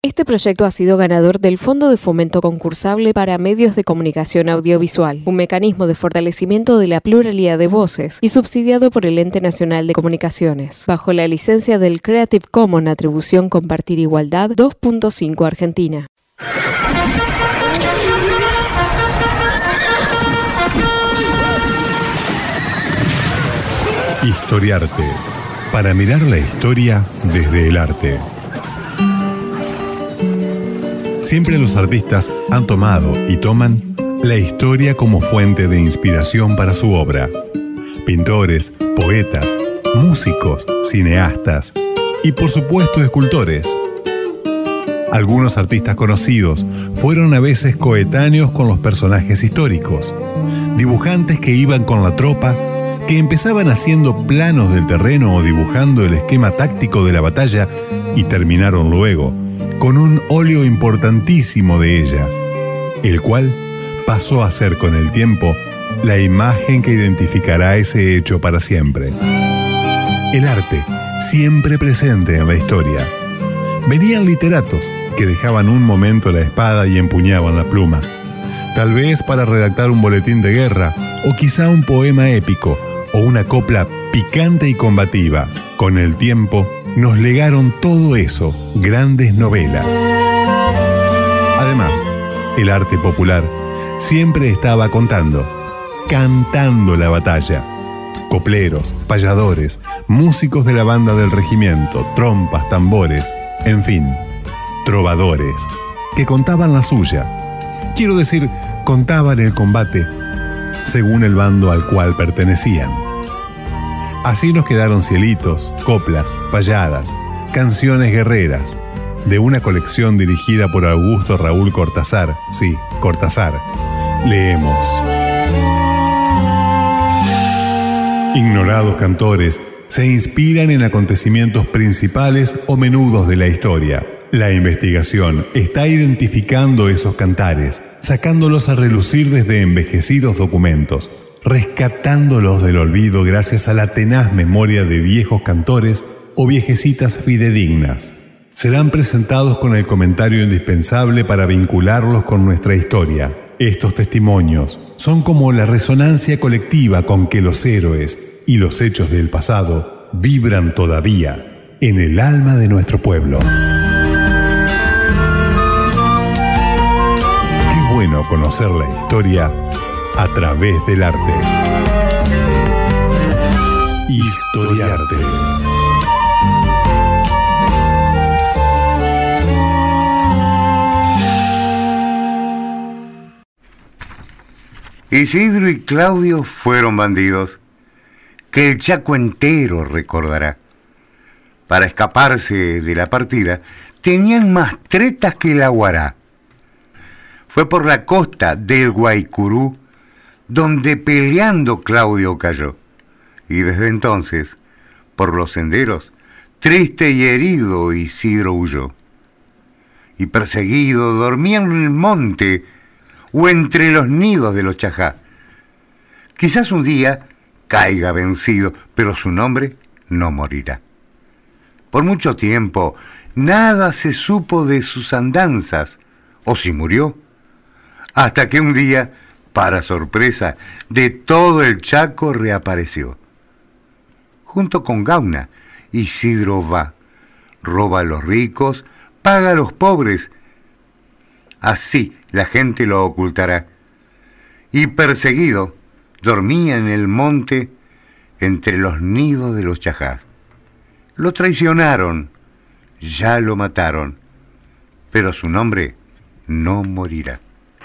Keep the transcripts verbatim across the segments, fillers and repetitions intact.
Este proyecto ha sido ganador del Fondo de Fomento Concursable para Medios de Comunicación Audiovisual, un mecanismo de fortalecimiento de la pluralidad de voces y subsidiado por el Ente Nacional de Comunicaciones, bajo la licencia del Creative Commons Atribución Compartir Igualdad dos punto cinco Argentina. Historiarte, para mirar la historia desde el arte. Siempre los artistas han tomado y toman la historia como fuente de inspiración para su obra. Pintores, poetas, músicos, cineastas y por supuesto escultores. Algunos artistas conocidos fueron a veces coetáneos con los personajes históricos, dibujantes que iban con la tropa, que empezaban haciendo planos del terreno o dibujando el esquema táctico de la batalla y terminaron luego con un óleo importantísimo de ella, el cual pasó a ser con el tiempo la imagen que identificará ese hecho para siempre. El arte, siempre presente en la historia. Venían literatos que dejaban un momento la espada y empuñaban la pluma, tal vez para redactar un boletín de guerra o quizá un poema épico o una copla picante y combativa. Con el tiempo nos legaron todo eso, grandes novelas. Además, el arte popular siempre estaba contando, cantando la batalla. Copleros, payadores, músicos de la banda del regimiento, trompas, tambores, en fin, trovadores, que contaban la suya. Quiero decir, contaban el combate según el bando al cual pertenecían. Así nos quedaron cielitos, coplas, payadas, canciones guerreras, de una colección dirigida por Augusto Raúl Cortázar. Sí, Cortázar. Leemos. Ignorados cantores se inspiran en acontecimientos principales o menudos de la historia. La investigación está identificando esos cantares, sacándolos a relucir desde envejecidos documentos, rescatándolos del olvido gracias a la tenaz memoria de viejos cantores o viejecitas fidedignas. Serán presentados con el comentario indispensable para vincularlos con nuestra historia. Estos testimonios son como la resonancia colectiva con que los héroes y los hechos del pasado vibran todavía en el alma de nuestro pueblo. Qué bueno conocer la historia a través del arte. Historiarte. Isidro y Claudio fueron bandidos que el Chaco entero recordará. Para escaparse de la partida, tenían más tretas que el Aguará. Fue por la costa del Guaycurú donde peleando Claudio cayó, y desde entonces, por los senderos, triste y herido Isidro huyó. Y perseguido dormía en el monte o entre los nidos de los chajá. Quizás un día caiga vencido, pero su nombre no morirá. Por mucho tiempo nada se supo de sus andanzas, o si murió, hasta que un día, para sorpresa de todo el Chaco, reapareció. Junto con Gauna, Isidro va, roba a los ricos, paga a los pobres. Así la gente lo ocultará. Y perseguido, dormía en el monte entre los nidos de los chajás. Lo traicionaron, ya lo mataron, pero su nombre no morirá.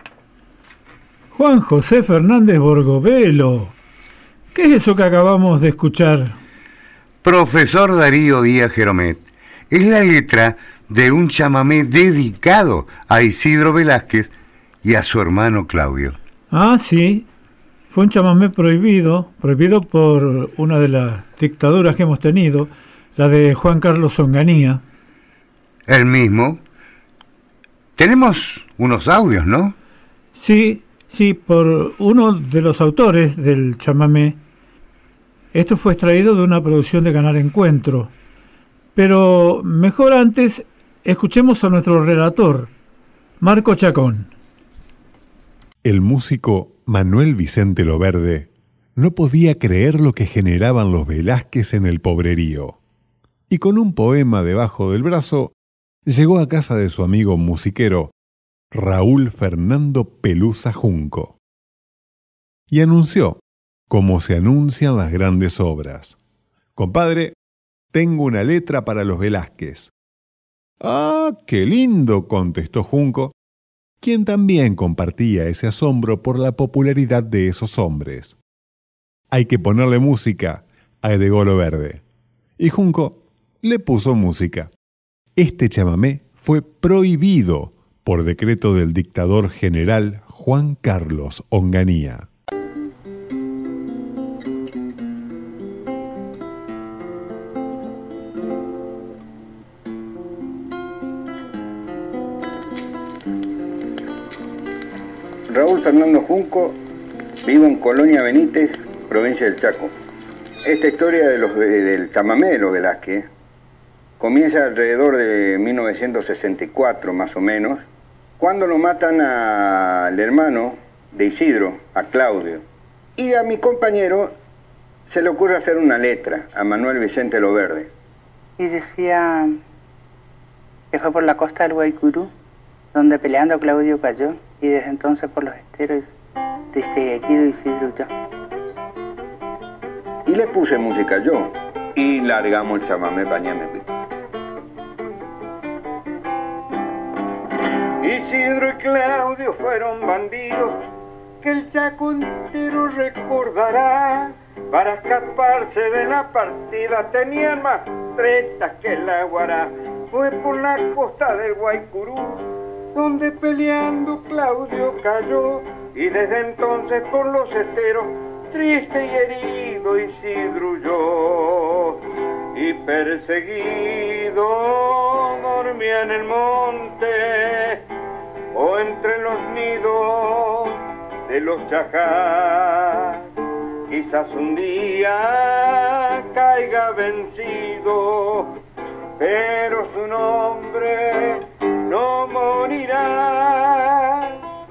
Juan José Fernández Borgovelo, ¿qué es eso que acabamos de escuchar? Profesor Darío Díaz Geromet, es la letra de un chamamé dedicado a Isidro Velázquez y a su hermano Claudio. Ah, sí, fue un chamamé prohibido, prohibido por una de las dictaduras que hemos tenido, la de Juan Carlos Onganía. El mismo. Tenemos unos audios, ¿no? Sí, sí, por uno de los autores del chamamé. Esto fue extraído de una producción de Canal Encuentro. Pero mejor antes escuchemos a nuestro relator, Marco Chacón. El músico Manuel Vicente Loverde no podía creer lo que generaban los Velázquez en el pobrerío, y con un poema debajo del brazo llegó a casa de su amigo musiquero Raúl Fernando Pelusa Junco y anunció, como se anuncian las grandes obras: «Compadre, tengo una letra para los Velázquez». «Ah, qué lindo», contestó Junco, quien también compartía ese asombro por la popularidad de esos hombres. «Hay que ponerle música», agregó Loverde. Y Junco le puso música. Este chamamé fue prohibido por decreto del dictador general Juan Carlos Onganía. Raúl Fernando Junco, vivo en Colonia Benítez, provincia del Chaco. Esta historia de los, del chamamé de los Velázquez comienza alrededor de mil novecientos sesenta y cuatro, más o menos, cuando lo matan al hermano de Isidro, a Claudio. Y a mi compañero se le ocurre hacer una letra, a Manuel Vicente Loverde. Y decía que fue por la costa del Guaycurú, donde peleando Claudio cayó, y desde entonces por los esteros triste y herido Isidro huyó. Y le puse música yo, y largamos el chamamé pañame. Isidro y Claudio fueron bandidos que el Chaco entero recordará. Para escaparse de la partida tenían más tretas que la Guará. Fue por la costa del Guaycurú donde peleando Claudio cayó, y desde entonces por los esteros triste y herido Isidro huyó. Y perseguido dormía en el monte o entre los nidos de los chacás. Quizás un día caiga vencido, pero su nombre no morirá.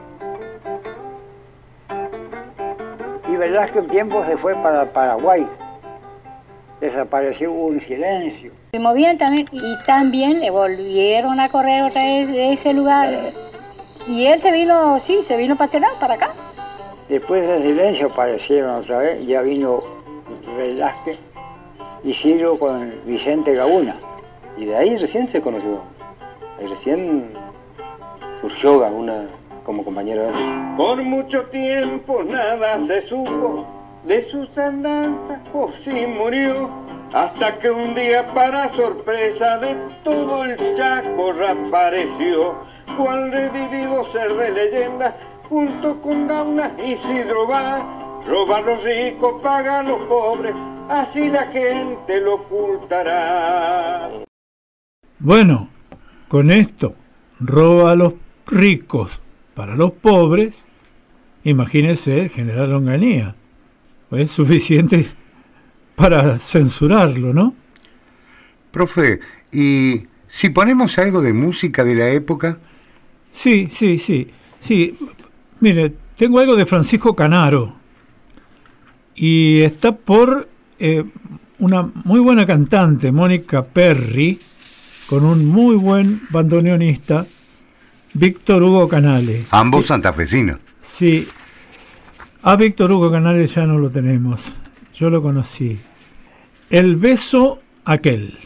Y Velázquez un tiempo se fue para Paraguay. Desapareció, hubo un silencio. Se movían también y también le volvieron a correr otra vez de ese lugar. Y él se vino, sí, se vino para Terán, para acá. Después del silencio aparecieron otra vez, ya vino Velázquez y Ciro con Vicente Gauna. Y de ahí recién se conoció. Ahí recién surgió Gauna como compañero de él. Por mucho tiempo nada se supo de sus andanzas, o si murió, hasta que un día para sorpresa de todo el Chaco reapareció, cual revivido ser de leyenda, junto con Gauna Isidro va, roba a los ricos, paga a los pobres, así la gente lo ocultará. Bueno, con esto, roba a los ricos para los pobres, imagínense el general Onganía. Es suficiente para censurarlo, ¿no? Profe, ¿y si ponemos algo de música de la época? Sí, sí, sí. Sí, mire, tengo algo de Francisco Canaro. Y está por eh, una muy buena cantante, Mónica Perry, con un muy buen bandoneonista, Víctor Hugo Canales. Ambos sí, santafesinos. Sí. A Víctor Hugo Canales ya no lo tenemos. Yo lo conocí. El beso aquel.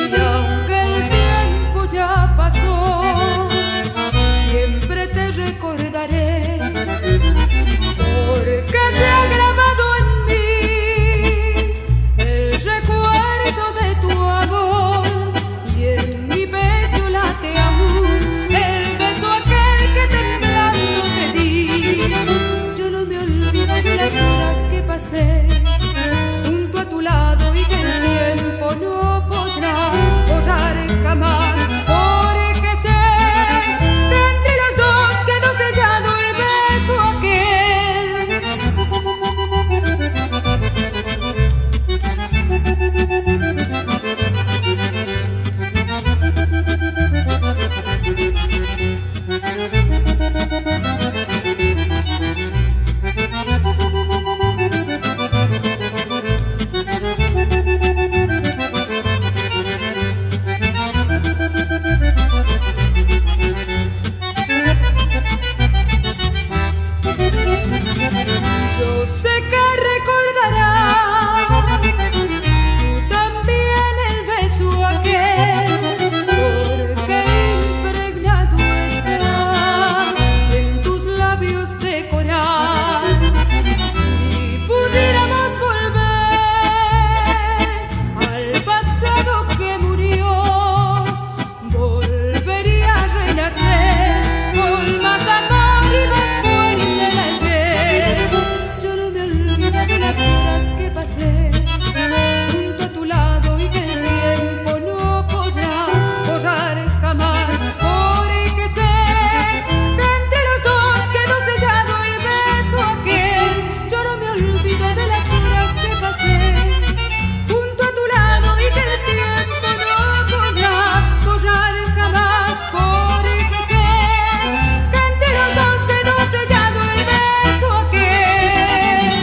Siempre te recordaré. sé que recordarás tú también el beso aquel, porque impregnado está en tus labios de coral. Si pudiéramos volver al pasado que murió, volvería a renacer con más amor y más fuerza del ayer. Yo no me olvido de las horas que pasé junto a tu lado y que el tiempo no podrá borrar jamás, porque sé que entre los dos quedó sellado el beso aquel. Yo no me olvido de las horas que pasé junto a tu lado y que el tiempo no podrá borrar jamás, porque sé que entre los dos quedó sellado el beso aquel.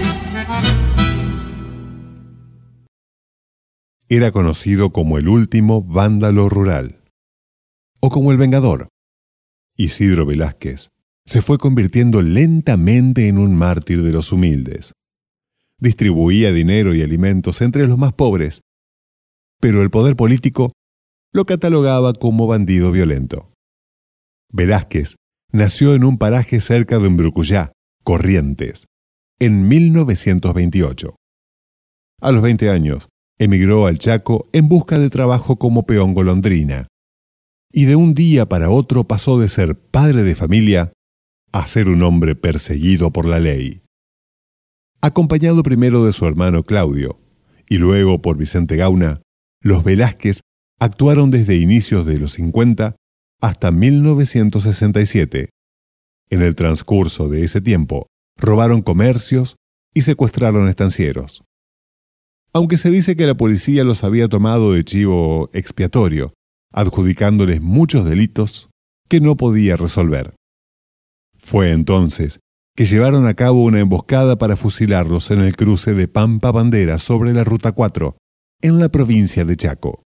Era conocido como el último vándalo rural, o como el Vengador. Isidro Velázquez se fue convirtiendo lentamente en un mártir de los humildes. Distribuía dinero y alimentos entre los más pobres, pero el poder político lo catalogaba como bandido violento. Velázquez nació en un paraje cerca de Embrucuyá, Corrientes, en mil novecientos veintiocho. A los veinte años, emigró al Chaco en busca de trabajo como peón golondrina, y de un día para otro pasó de ser padre de familia a ser un hombre perseguido por la ley. Acompañado primero de su hermano Claudio, y luego por Vicente Gauna, los Velázquez actuaron desde inicios de los cincuenta hasta mil novecientos sesenta y siete. En el transcurso de ese tiempo, robaron comercios y secuestraron estancieros. Aunque se dice que la policía los había tomado de chivo expiatorio, adjudicándoles muchos delitos que no podía resolver. Fue entonces que llevaron a cabo una emboscada para fusilarlos en el cruce de Pampa Bandera sobre la Ruta cuatro, en la provincia de Chaco.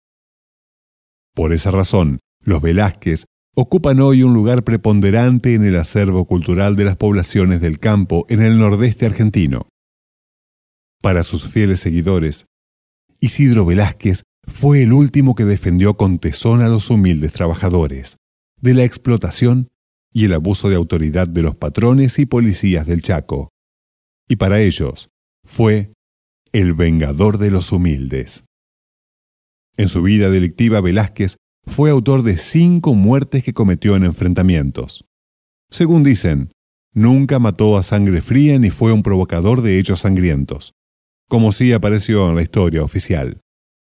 Por esa razón, los Velázquez ocupan hoy un lugar preponderante en el acervo cultural de las poblaciones del campo en el nordeste argentino. Para sus fieles seguidores, Isidro Velázquez fue el último que defendió con tesón a los humildes trabajadores, de la explotación y el abuso de autoridad de los patrones y policías del Chaco. Y para ellos, fue el vengador de los humildes. En su vida delictiva, Velázquez fue autor de cinco muertes que cometió en enfrentamientos. Según dicen, nunca mató a sangre fría ni fue un provocador de hechos sangrientos, como sí apareció en la historia oficial.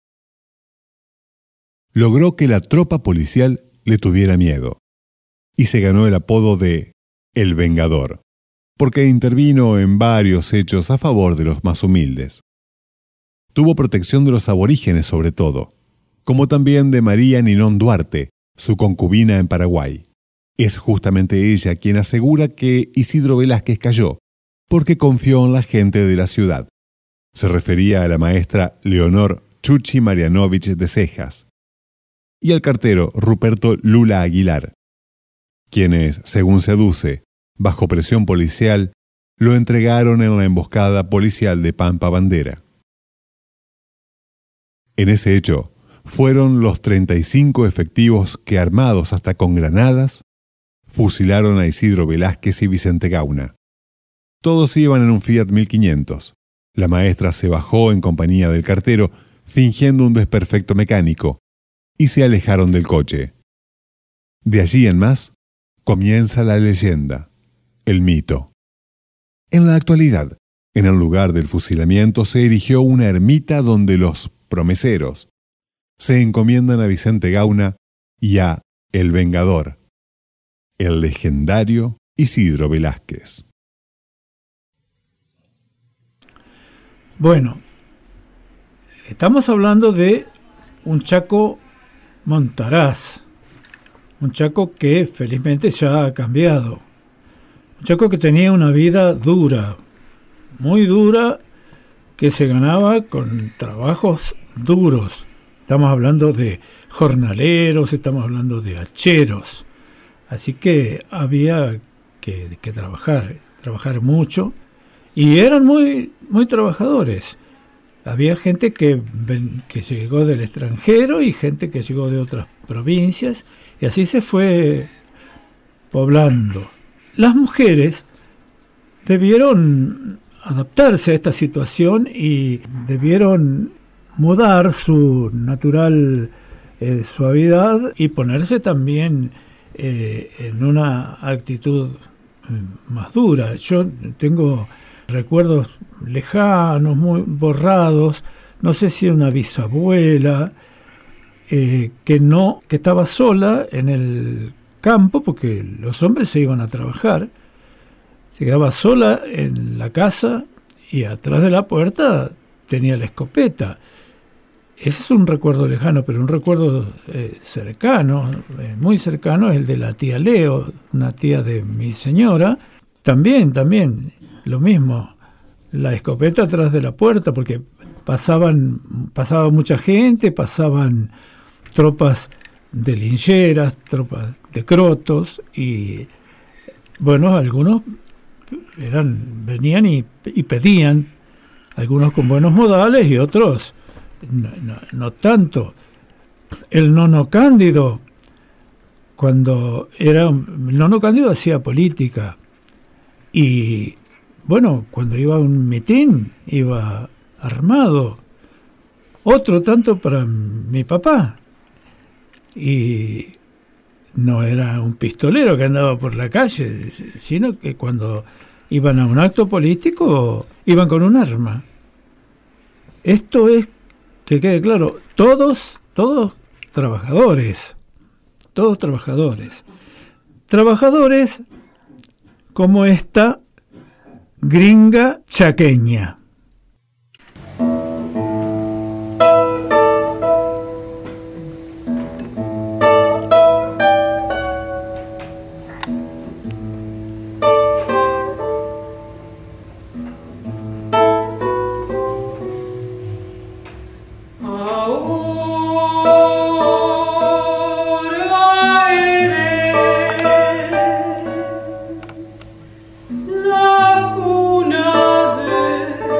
Logró que la tropa policial le tuviera miedo, y se ganó el apodo de El Vengador, porque intervino en varios hechos a favor de los más humildes. Tuvo protección de los aborígenes sobre todo, como también de María Ninón Duarte, su concubina en Paraguay. Es justamente ella quien asegura que Isidro Velázquez cayó, porque confió en la gente de la ciudad. Se refería a la maestra Leonor Chuchi Marianovich de Cejas y al cartero Ruperto Lula Aguilar, quienes, según se aduce, bajo presión policial, lo entregaron en la emboscada policial de Pampa Bandera. En ese hecho, fueron los treinta y cinco efectivos que, armados hasta con granadas, fusilaron a Isidro Velázquez y Vicente Gauna. Todos iban en un Fiat mil quinientos. La maestra se bajó en compañía del cartero, fingiendo un desperfecto mecánico, y se alejaron del coche. De allí en más, comienza la leyenda, el mito. En la actualidad, en el lugar del fusilamiento se erigió una ermita donde los promeseros se encomiendan a Vicente Gauna y a El Vengador, el legendario Isidro Velázquez. Bueno, estamos hablando de un Chaco Montaraz, un Chaco que felizmente ya ha cambiado, un Chaco que tenía una vida dura, muy dura, que se ganaba con trabajos duros. Estamos hablando de jornaleros, estamos hablando de hacheros, así que había que, que trabajar, trabajar mucho, y eran muy, muy trabajadores. Había gente que, que llegó del extranjero y gente que llegó de otras provincias, y así se fue poblando. Las mujeres debieron adaptarse a esta situación y debieron mudar su natural eh, suavidad y ponerse también eh, en una actitud eh, más dura. Yo tengo recuerdos lejanos, muy borrados, no sé si una bisabuela eh, que no, que estaba sola en el campo porque los hombres se iban a trabajar, se quedaba sola en la casa y atrás de la puerta tenía la escopeta. Ese es un recuerdo lejano, pero un recuerdo eh, cercano, eh, muy cercano, es el de la tía Leo, una tía de mi señora. También, también, lo mismo, la escopeta atrás de la puerta, porque pasaban, pasaba mucha gente, pasaban tropas de lincheras, tropas de crotos, y bueno, algunos eran venían y, y pedían, algunos con buenos modales y otros no, no, no tanto. El nono Cándido, cuando era el nono Cándido hacía política, y bueno, cuando iba a un mitin iba armado. Otro tanto para mi papá, y no era un pistolero que andaba por la calle, sino que cuando iban a un acto político iban con un arma. Esto es, que quede claro, todos, todos trabajadores, todos trabajadores. Trabajadores como esta gringa chaqueña. La cuna de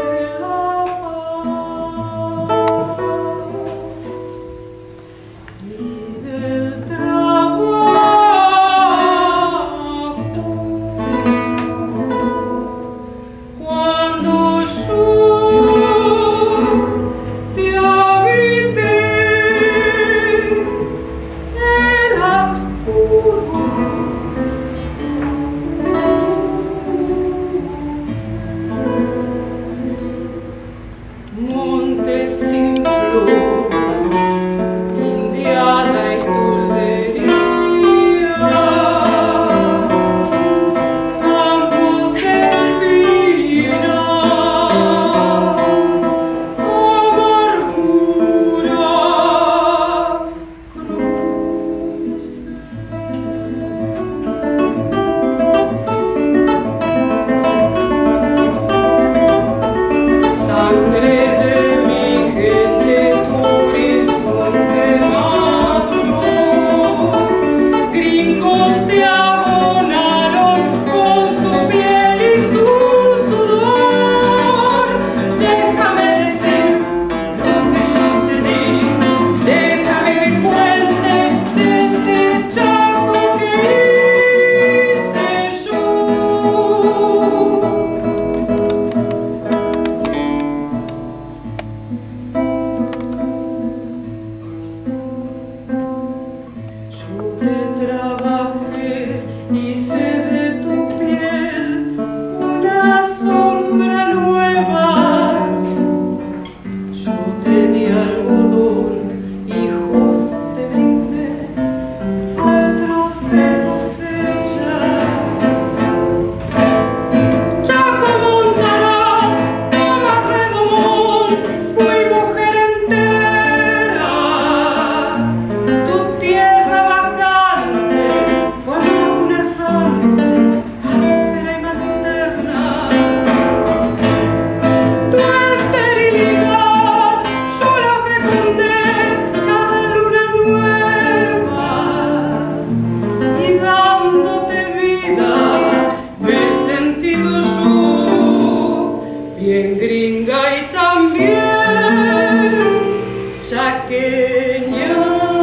gringa y también chaqueña.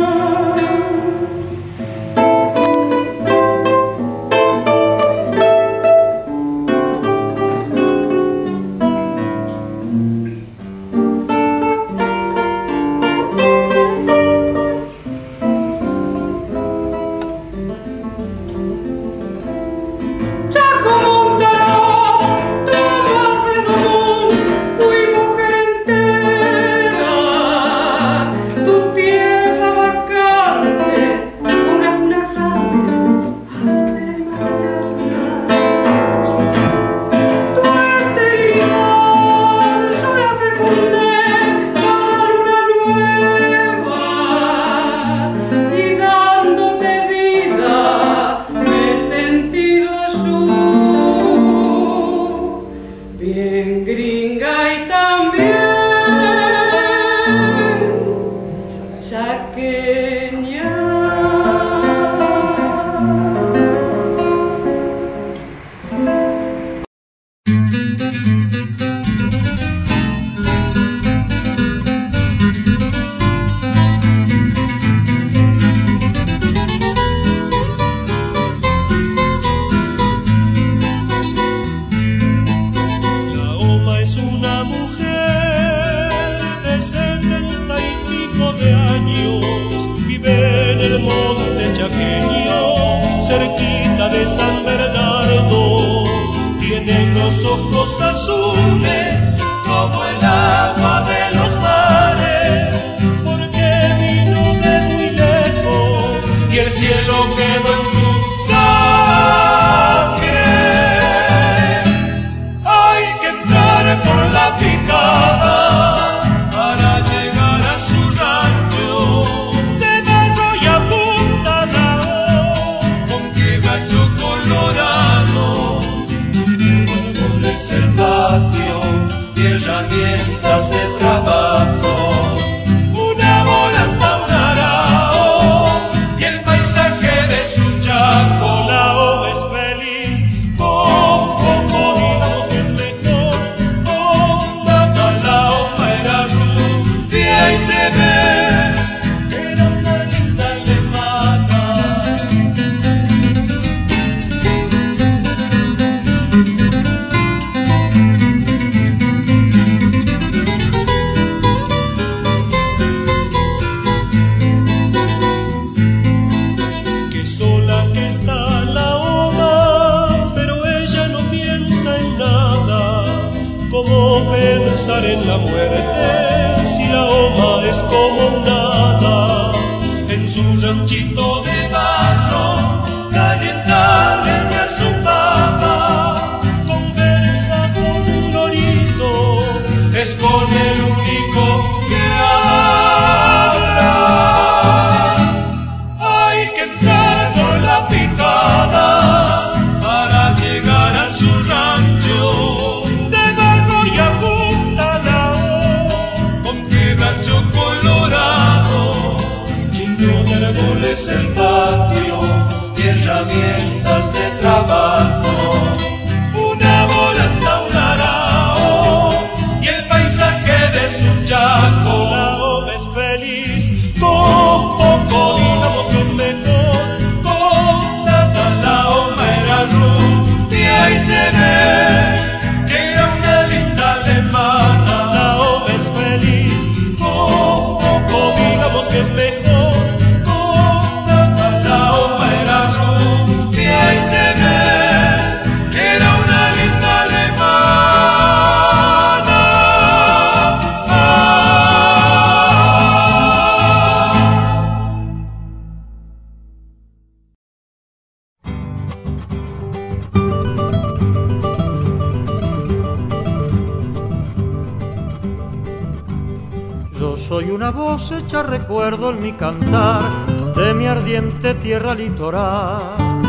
Soy una voz hecha recuerdo en mi cantar de mi ardiente tierra litoral.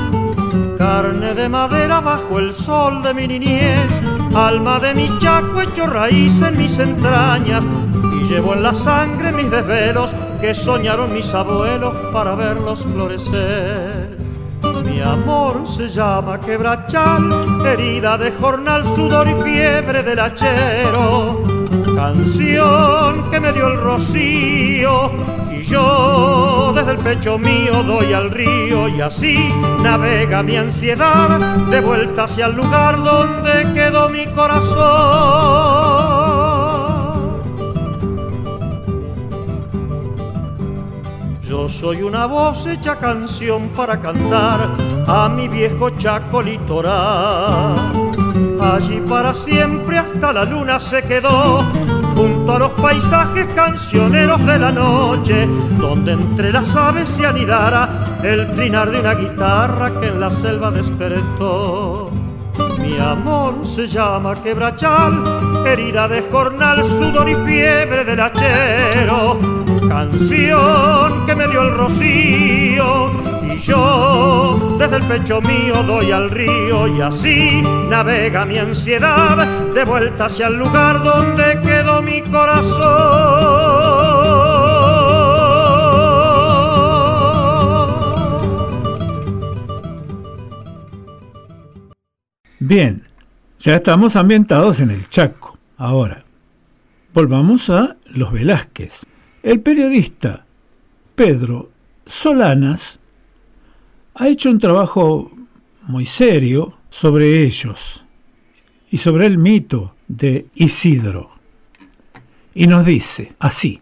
Carne de madera bajo el sol de mi niñez, alma de mi Chaco hecho raíz en mis entrañas, y llevo en la sangre mis desvelos que soñaron mis abuelos para verlos florecer. Mi amor se llama quebrachal, herida de jornal, sudor y fiebre del hachero, canción que me dio el rocío, y yo desde el pecho mío doy al río, y así navega mi ansiedad de vuelta hacia el lugar donde quedó mi corazón. Yo soy una voz hecha canción para cantar a mi viejo Chaco litoral. Allí para siempre hasta la luna se quedó, junto a los paisajes cancioneros de la noche, donde entre las aves se anidara el trinar de una guitarra que en la selva despertó. Mi amor se llama quebrachal, herida de jornal, sudor y fiebre del hachero, canción que me dio el rocío, y yo desde el pecho mío doy al río, y así navega mi ansiedad de vuelta hacia el lugar donde quedó mi corazón. Bien, ya estamos ambientados en el Chaco. Ahora, volvamos a los Velázquez. El periodista Pedro Solanas ha hecho un trabajo muy serio sobre ellos y sobre el mito de Isidro. Y nos dice así.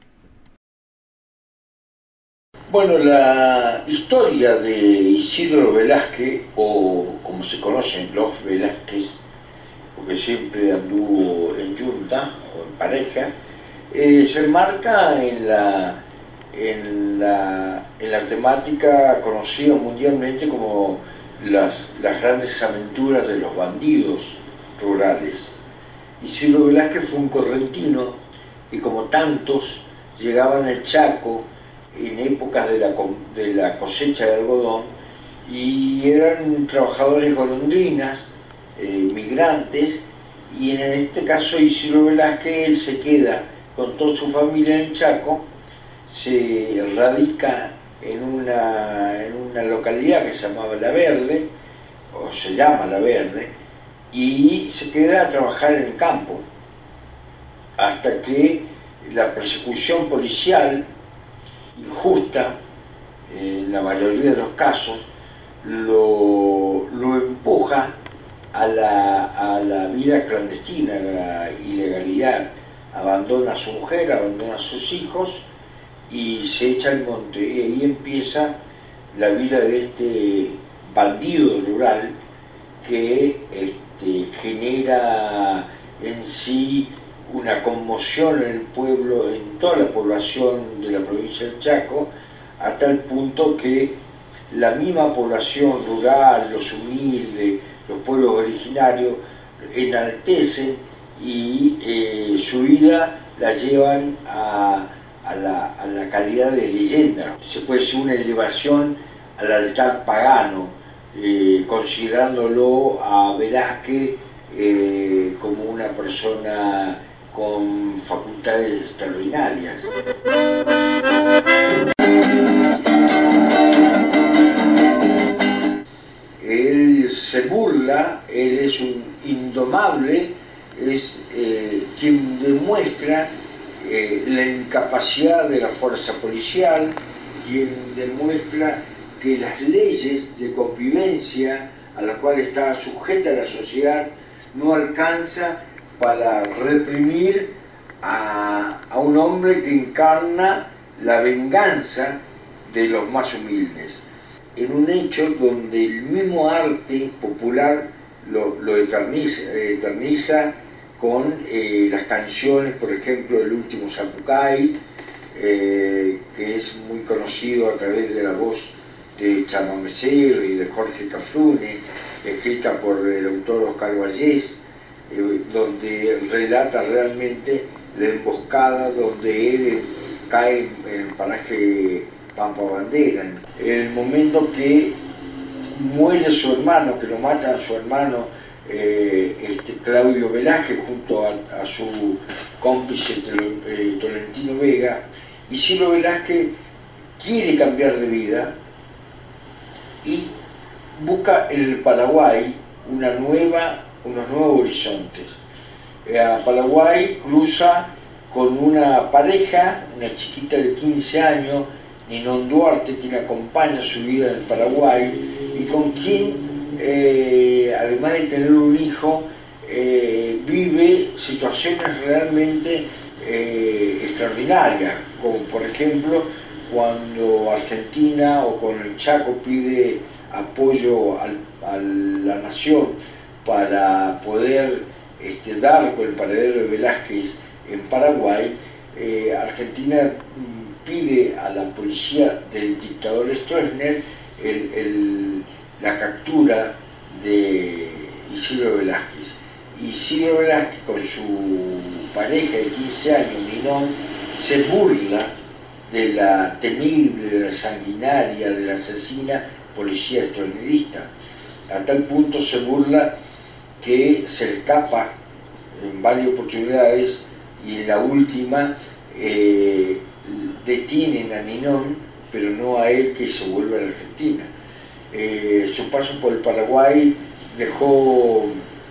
Bueno, la historia de Isidro Velázquez, o como se conocen los Velázquez, porque siempre anduvo en yunta o en pareja, eh, se enmarca en la, en, la, en la temática conocida mundialmente como las, las grandes aventuras de los bandidos rurales. Isidro Velázquez fue un correntino y como tantos llegaban al Chaco en épocas de la, de la cosecha de algodón y eran trabajadores golondrinas, eh, migrantes, y en este caso Isidro Velázquez él se queda con toda su familia en Chaco, se radica en una, en una localidad que se llamaba La Verde, o se llama La Verde, y se queda a trabajar en el campo, hasta que la persecución policial injusta, en la mayoría de los casos, lo, lo empuja a la, a la vida clandestina, a la ilegalidad. Abandona a su mujer, abandona a sus hijos y se echa al monte. Y ahí empieza la vida de este bandido rural que este, genera en sí una conmoción en el pueblo, en toda la población de la provincia del Chaco, hasta el punto que la misma población rural, los humildes, los pueblos originarios, enaltecen y eh, su vida la llevan a, a, la, a la calidad de leyenda. Se puede decir una elevación al altar pagano, eh, considerándolo a Velázquez eh, como una persona con facultades extraordinarias. Él se burla, él es un indomable, es eh, quien demuestra eh, la incapacidad de la fuerza policial, quien demuestra que las leyes de convivencia a las cuales está sujeta la sociedad no alcanza para reprimir a, a un hombre que encarna la venganza de los más humildes, en un hecho donde el mismo arte popular lo, lo eterniza, eterniza con eh, las canciones, por ejemplo, El último Zapucay, eh, que es muy conocido a través de la voz de Chamamecero y de Jorge Cafrune, escrita por el autor Oscar Vallés, eh, donde relata realmente la emboscada donde él cae en el paraje Pampa Bandera. El momento que muere su hermano, que lo mata a su hermano eh, este, Claudio Velázquez junto a, a su cómplice eh, Tolentino Vega, Isidro Velázquez quiere cambiar de vida y busca el Paraguay una nueva, unos nuevos horizontes. Eh, a Paraguay cruza con una pareja, una chiquita de quince años, Ninón Duarte, quien acompaña su vida en el Paraguay y con quien, eh, además de tener un hijo, eh, vive situaciones realmente eh, extraordinarias, como por ejemplo cuando Argentina o con el Chaco pide apoyo al, a la nación para poder este, dar con el paradero de Velázquez en Paraguay, eh, Argentina pide a la policía del dictador Stroessner el, el, la captura de Isidro Velázquez. Isidro Velázquez, con su pareja de quince años, Ninón, se burla de la temible, de la sanguinaria, de la asesina policía stroessnerista. A tal punto se burla que se le escapa en varias oportunidades y en la última eh, detienen a Ninón, pero no a él, que se vuelve a la Argentina. Eh, su paso por el Paraguay dejó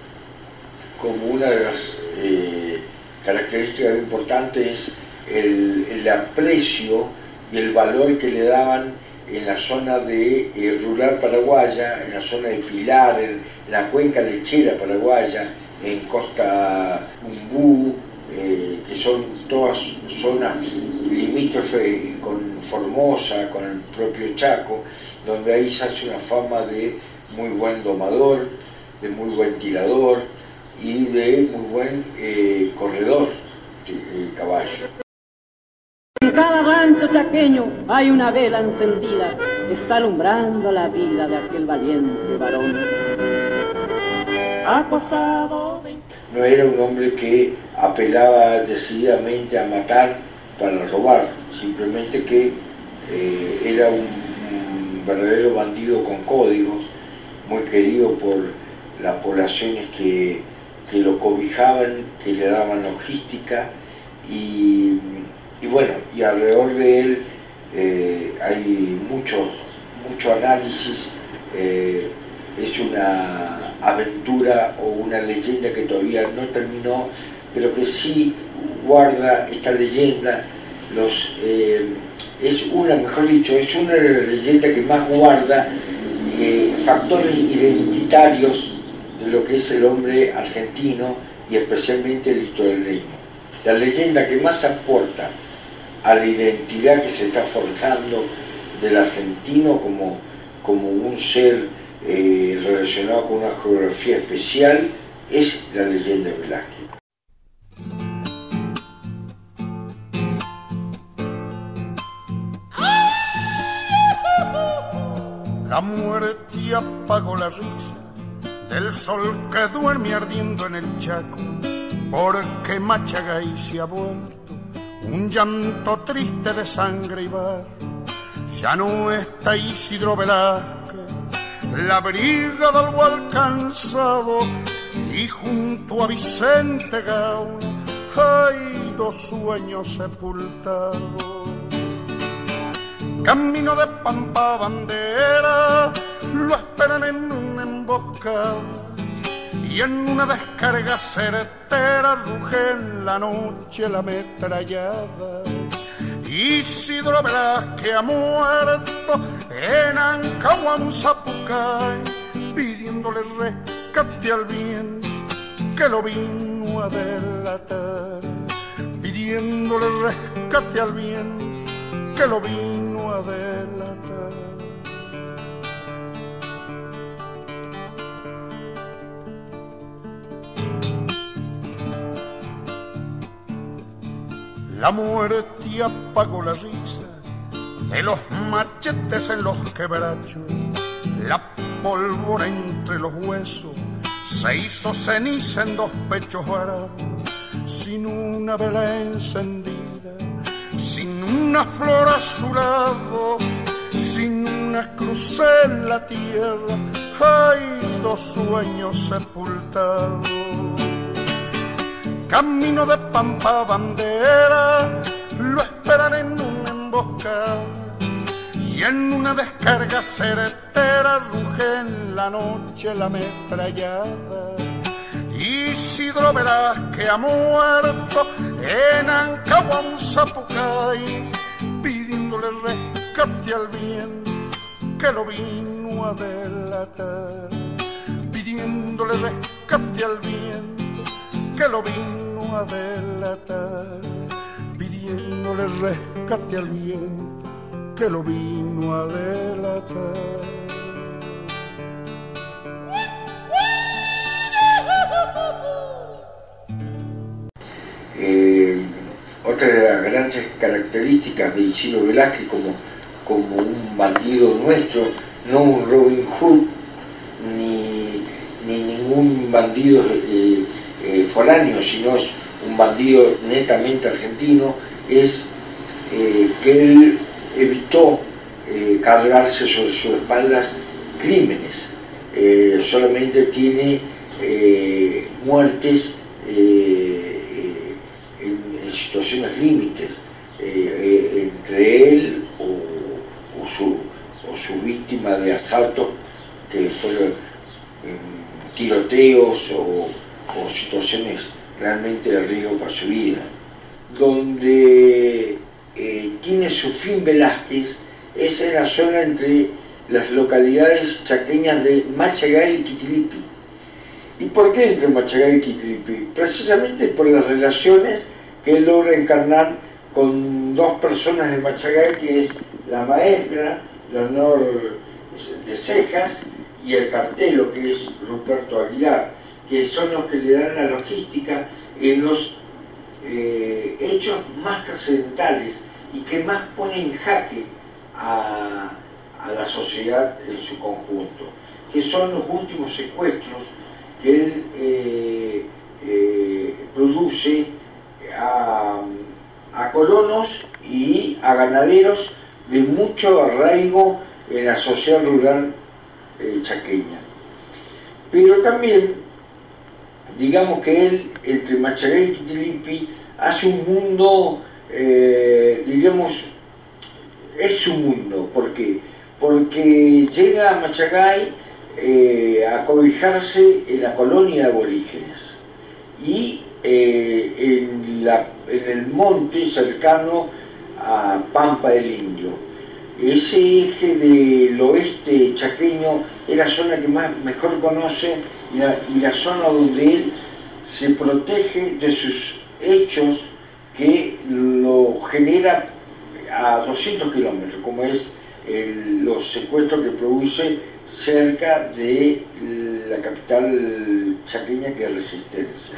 como una de las eh, características importantes el, el aprecio y el valor que le daban en la zona de eh, rural paraguaya, en la zona de Pilar, en la cuenca lechera paraguaya, en Costa Umbú, eh, que son todas zonas limítrofes con Formosa, con el propio Chaco, donde ahí se hace una fama de muy buen domador, de muy buen tirador y de muy buen eh, corredor de eh, caballo. En cada rancho chaqueño hay una vela encendida, está alumbrando la vida de aquel valiente varón. Acosado de... No era un hombre que apelaba decididamente a matar para robar, simplemente que eh, era un, un verdadero bandido con códigos, muy querido por las poblaciones que, que lo cobijaban, que le daban logística y... Y bueno, y alrededor de él eh, hay mucho, mucho análisis, eh, es una aventura o una leyenda que todavía no terminó, pero que sí guarda esta leyenda, los, eh, es una, mejor dicho, es una de las leyendas que más guarda eh, factores identitarios de lo que es el hombre argentino y especialmente el historialeño. La leyenda que más aporta a la identidad que se está forjando del argentino como, como un ser eh, relacionado con una geografía especial es la leyenda de Velázquez. La muerte apagó la risa del sol que duerme ardiendo en el Chaco, porque Machagay se ha vuelto un llanto triste de sangre y barro. Ya no está Isidro Velázquez, la brigada algo alcanzado, y junto a Vicente Gauna hay dos sueños sepultados. Camino de Pampa Bandera lo esperan en una emboscada, y en una descarga certera ruge en la noche la ametrallada. Isidro Velázquez ha muerto en Ancahuam, Zapucay, pidiéndole rescate al viento que lo vino a delatar, pidiéndole rescate al viento que lo vino a delatar. La muerte apagó la risa de los machetes en los quebrachos, la pólvora entre los huesos se hizo ceniza en dos pechos varados, sin una vela encendida, sin una flor a su lado, sin una cruz en la tierra, hay dos sueños sepultados. Camino de Pampa Bandera lo esperan en una emboscada, y en una descarga certera ruge en la noche la ametrallada. Isidro Velázquez ha muerto en Ancahuán, Zapucay, pidiéndole rescate al viento que lo vino a delatar, pidiéndole rescate al viento que lo vino a delatar, pidiéndole rescate al viento que lo vino a delatar. Eh, otra de las grandes características de Isidro Velázquez como, como un bandido nuestro, no un Robin Hood ni, ni ningún bandido eh, eh, foráneo, sino es un bandido netamente argentino, es eh, que él evitó eh, cargarse sobre sus espaldas crímenes, eh, solamente tiene eh, muertes eh, en situaciones límites eh, eh, entre él o, o, su, o su víctima de asaltos que fueron eh, tiroteos o, o situaciones realmente de riesgo para su vida. Donde eh, tiene su fin Velázquez es en la zona entre las localidades chaqueñas de Machagay y Quitilipi. ¿Y por qué entre Machagay y Quitilipi? Precisamente por las relaciones que él logra encarnar con dos personas de Machagay, que es la maestra, Leonor de Cejas, y el cartelo, que es Ruperto Aguilar, que son los que le dan la logística en los eh, hechos más trascendentales y que más ponen en jaque a, a la sociedad en su conjunto, que son los últimos secuestros que él eh, eh, produce A, a colonos y a ganaderos de mucho arraigo en la sociedad rural eh, chaqueña. Pero también, digamos que él, entre Machagay y Quitilipi, hace un mundo, eh, digamos, es su mundo. ¿Por qué? Porque llega a Machagay eh, a cobijarse en la colonia de aborígenes y Eh, en, la, en el monte cercano a Pampa del Indio. Ese eje del oeste chaqueño es la zona que más mejor conoce y la, y la zona donde él se protege de sus hechos que lo genera a doscientos kilómetros, como es el, los secuestros que produce cerca de la capital chaqueña, que es Resistencia.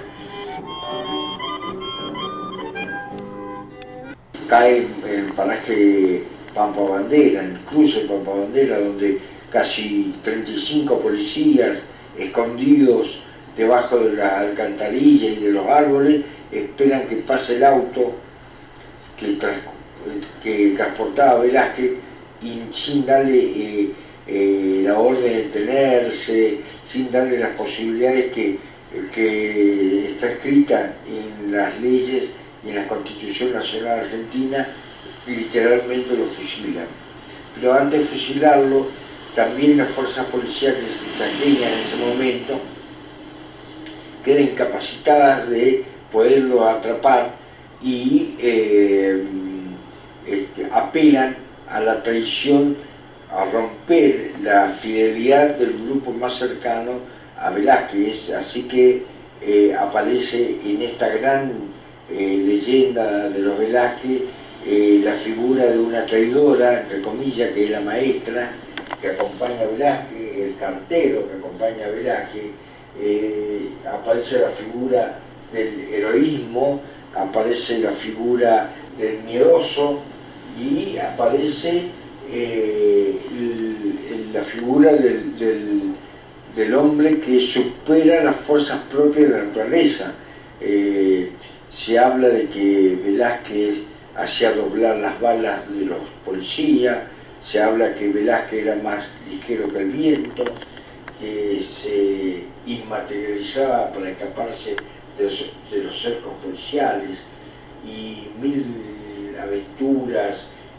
Cae en el paraje Pampa Bandera, en el cruce de Pampa Bandera, donde casi treinta y cinco policías escondidos debajo de la alcantarilla y de los árboles esperan que pase el auto que, trans, que transportaba a Velázquez y sin darle eh, eh, la orden de detenerse, sin darle las posibilidades que, que está escrita en las leyes y en la Constitución Nacional Argentina, literalmente lo fusilan. Pero antes de fusilarlo, también las fuerzas policiales chaqueñas en ese momento quedan incapacitadas de poderlo atrapar y eh, este, apelan a la traición, a romper la fidelidad del grupo más cercano a Velázquez. Así que eh, aparece en esta gran eh, leyenda de los Velázquez eh, la figura de una traidora, entre comillas, que es la maestra que acompaña a Velázquez, el cartero que acompaña a Velázquez. Eh, aparece la figura del heroísmo, aparece la figura del miedoso y aparece eh, el, el, la figura del, del, del hombre que supera las fuerzas propias de la naturaleza. Eh, se habla de que Velázquez hacía doblar las balas de los policías, se habla que Velázquez era más ligero que el viento, que se inmaterializaba para escaparse de los, de los cercos policiales, y mil aventuras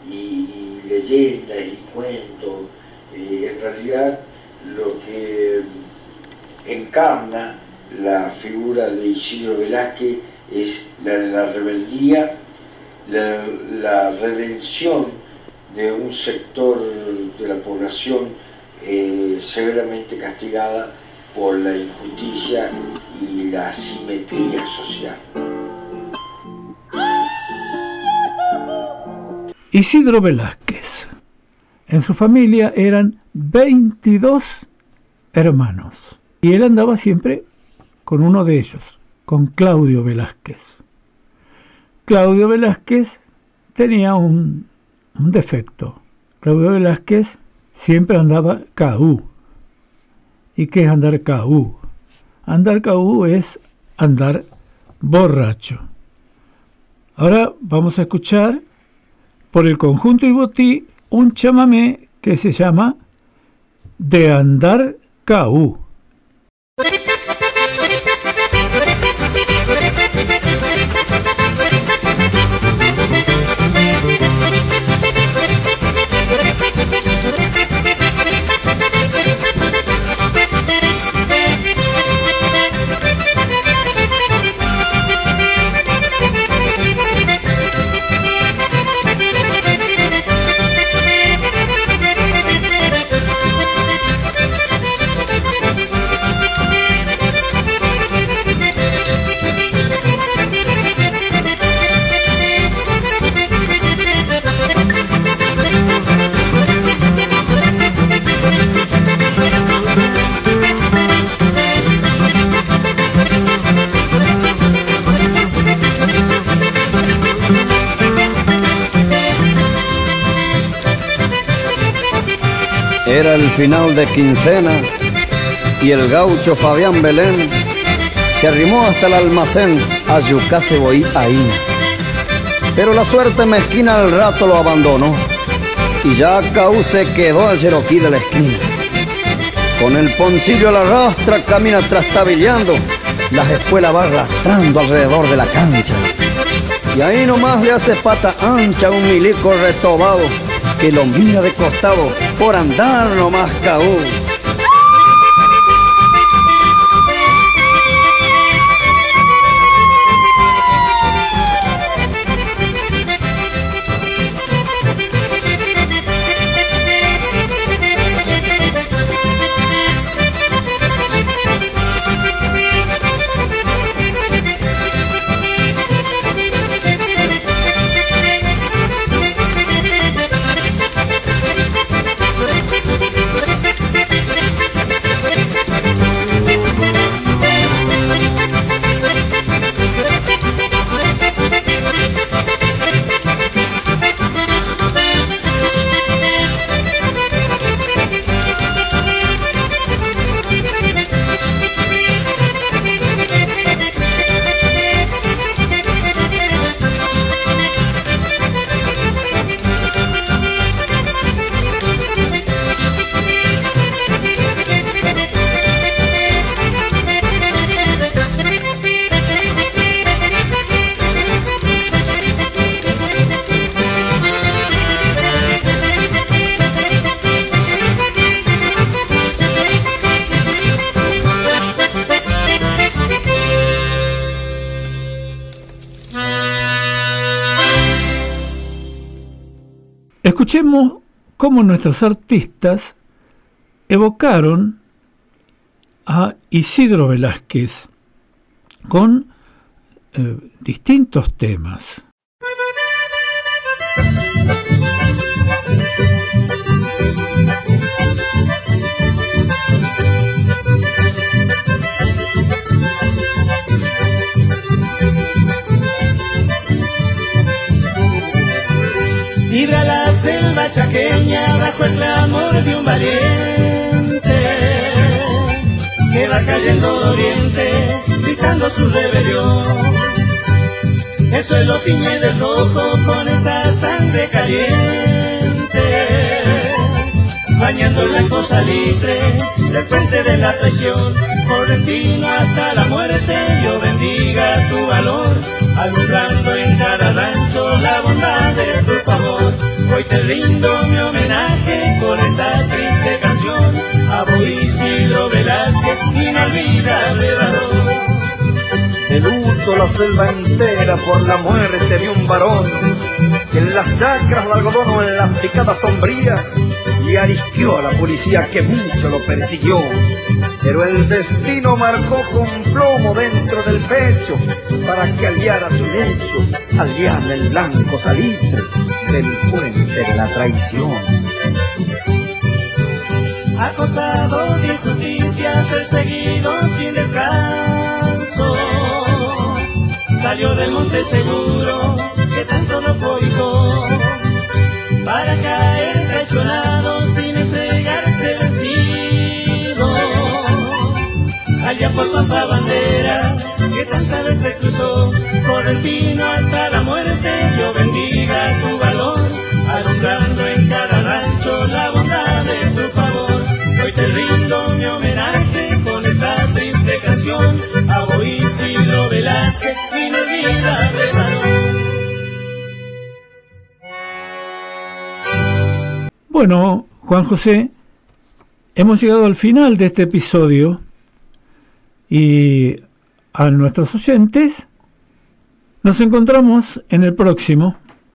y, y leyendas y cuentos, eh, en realidad lo que encarna la figura de Isidro Velázquez es la de la rebeldía, la, la redención de un sector de la población eh, severamente castigada por la injusticia y la asimetría social. Isidro Velázquez. En su familia eran veintidós hermanos y él andaba siempre con uno de ellos, con Claudio Velázquez. Claudio Velázquez tenía un, un defecto. Claudio Velázquez siempre andaba K U. ¿Y qué es andar K U? Andar K U es andar borracho. Ahora vamos a escuchar por el conjunto Ibotí un chamamé que se llama De Andar K U. Era el final de quincena y el gaucho Fabián Belén se arrimó hasta el almacén a yucar cebollín. Pero la suerte mezquina al rato lo abandonó y ya Caú se quedó al Cherokee de la esquina. Con el ponchillo a la rastra camina trastabillando, las espuelas va arrastrando alrededor de la cancha. Y ahí nomás le hace pata ancha a un milico retobado que lo mira de costado por andar nomás Caú. Escuchemos cómo nuestros artistas evocaron a Isidro Velázquez con eh, distintos temas. Vibra la selva chaqueña bajo el clamor de un valiente que va cayendo de oriente gritando su rebelión. El suelo tiñe de rojo con esa sangre caliente, bañando el blanco salitre del puente de la traición. Correntino hasta la muerte, yo bendiga tu valor, alumbrando en cada rancho rancho la bondad de tu favor. Hoy te rindo mi homenaje con esta triste canción a Boy Isidro Velázquez, inolvidable varón. De luto la selva entera por la muerte de un varón, que en las chacras de algodón o en las picadas sombrías le arisqueó a la policía que mucho lo persiguió. Pero el destino marcó con plomo dentro del pecho para que aliara su lecho, aliara el blanco salitre del puente de la traición. Acosado de injusticia, perseguido sin descanso, salió del monte seguro que tanto lo cobijó, para caer traicionado sin entregarse vencido. Allá por Pampa Bandera, que tantas veces cruzó, correntino hasta la muerte, yo bendiga tu valor, alumbrando en cada rancho la bondad de tu favor. Hoy te rindo mi homenaje con esta triste canción a Boy Isidro Velázquez, inolvidable varón. Bueno, Juan José, hemos llegado al final de este episodio y a nuestros oyentes nos encontramos en el próximo.